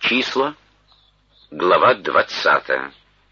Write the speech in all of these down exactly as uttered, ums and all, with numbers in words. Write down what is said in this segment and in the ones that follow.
Числа, глава двадцатая.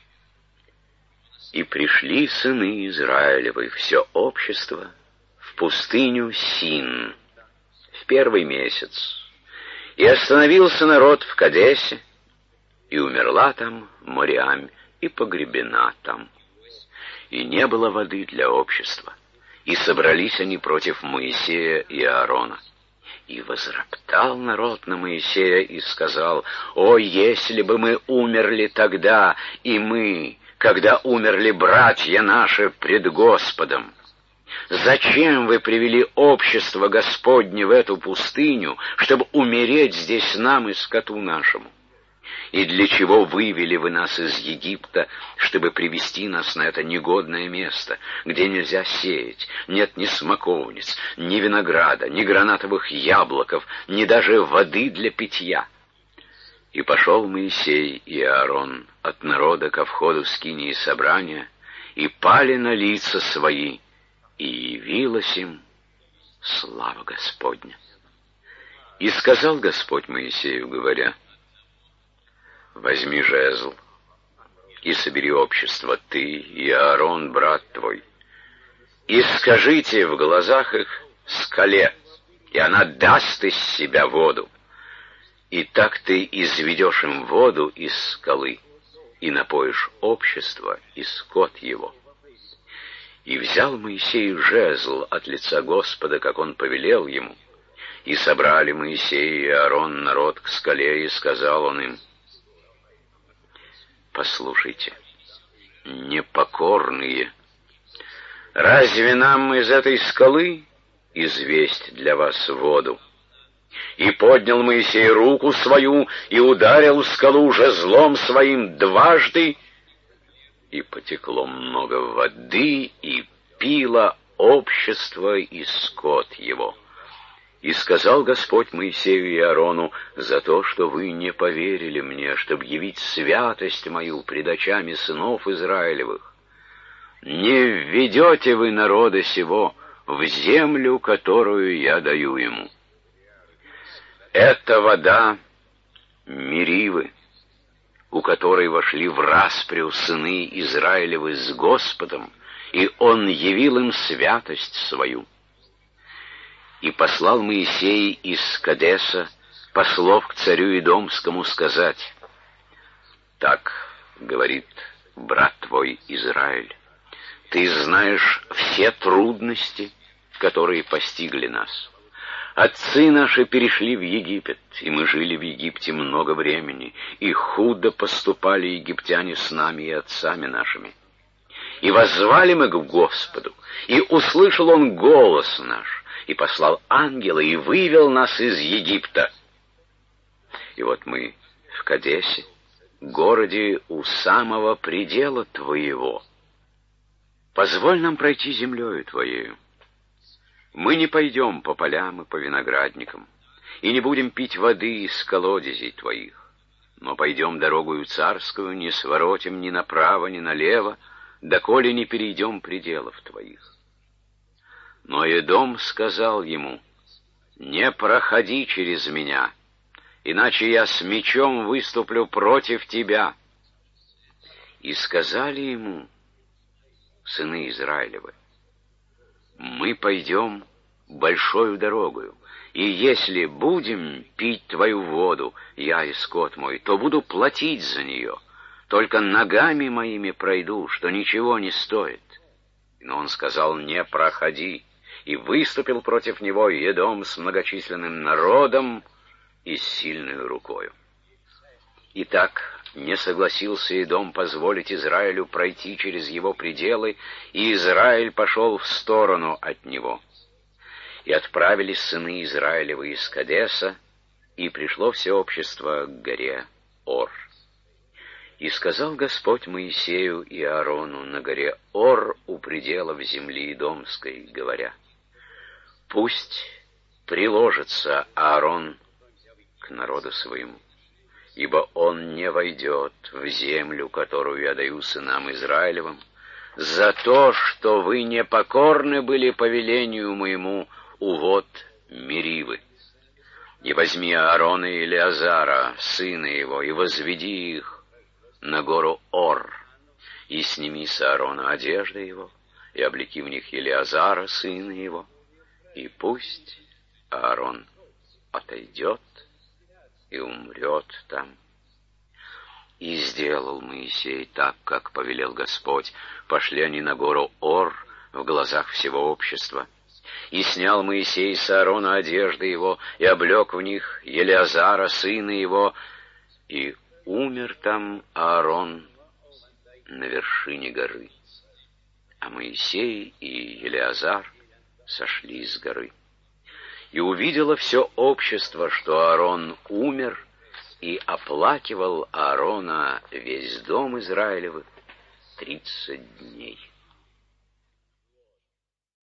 И пришли сыны Израилевы, все общество, в пустыню Син в первый месяц. И остановился народ в Кадесе, и умерла там Мириам, и погребена там. И не было воды для общества. И собрались они против Моисея и Аарона. И возроптал народ на Моисея и сказал: «О, если бы мы умерли тогда, и мы, когда умерли братья наши пред Господом! Зачем вы привели общество Господне в эту пустыню, чтобы умереть здесь нам и скоту нашему? И для чего вывели вы нас из Египта, чтобы привести нас на это негодное место, где нельзя сеять, нет ни смоковниц, ни винограда, ни гранатовых яблоков, ни даже воды для питья?» И пошел Моисей и Аарон от народа ко входу скинии собрания, и пали на лица свои, и явилась им слава Господня. И сказал Господь Моисею, говоря: «Возьми жезл и собери общество, ты и Аарон, брат твой, и скажите в глазах их скале, и она даст из себя воду. И так ты изведешь им воду из скалы, и напоишь общество и скот его». И взял Моисей жезл от лица Господа, как он повелел ему, и собрали Моисей и Аарон народ к скале, и сказал он им: «Послушайте, непокорные, разве нам из этой скалы известь для вас воду?» И поднял Моисей руку свою, и ударил скалу жезлом своим дважды, и потекло много воды, и пило общество и скот его. И сказал Господь Моисею и Аарону: «За то, что вы не поверили мне, чтобы явить святость мою пред очами сынов Израилевых, не введете вы народа сего в землю, которую я даю ему. Это вода Меривы, у которой вошли в распрю сыны Израилевы с Господом, и Он явил им святость свою». И послал Моисей из Кадеса послов к царю Идомскому сказать: «Так говорит брат твой Израиль: ты знаешь все трудности, которые постигли нас. Отцы наши перешли в Египет, и мы жили в Египте много времени, и худо поступали египтяне с нами и отцами нашими. И воззвали мы к Господу, и услышал Он голос наш, и послал ангела, и вывел нас из Египта. И вот мы в Кадесе, городе у самого предела Твоего. Позволь нам пройти землею Твоею. Мы не пойдем по полям и по виноградникам, и не будем пить воды из колодезей Твоих, но пойдем дорогою царскую, не своротим ни направо, ни налево, доколе не перейдем пределов Твоих». Но Эдом сказал ему: «Не проходи через меня, иначе я с мечом выступлю против тебя». И сказали ему сыны Израилевы: «Мы пойдем большою дорогою, и если будем пить твою воду, я и скот мой, то буду платить за нее, только ногами моими пройду, что ничего не стоит». Но он сказал: «Не проходи», и выступил против него Едом с многочисленным народом и с сильной рукою. Итак, не согласился Едом позволить Израилю пройти через его пределы, и Израиль пошел в сторону от него. И отправились сыны Израилевы из Кадеса, и пришло все общество к горе Ор. И сказал Господь Моисею и Аарону на горе Ор у пределов земли Идомской, говоря: «Пусть приложится Аарон к народу своему, ибо он не войдет в землю, которую я даю сынам Израилевым, за то, что вы непокорны были повелению моему у вод Меривы. И возьми Аарона и Елеазара, сына его, и возведи их на гору Ор, и сними с Аарона одежды его, и облеки в них Елеазара, сына его, и пусть Аарон отойдет и умрет там. И сделал Моисей так, как повелел Господь. Пошли они на гору Ор в глазах всего общества. И снял Моисей с Аарона одежды его, и облек в них Елеазара, сына его, и умер там Аарон на вершине горы. А Моисей и Елеазар сошли с горы. И увидело все общество, что Аарон умер, и оплакивал Аарона весь дом Израилевых тридцать дней.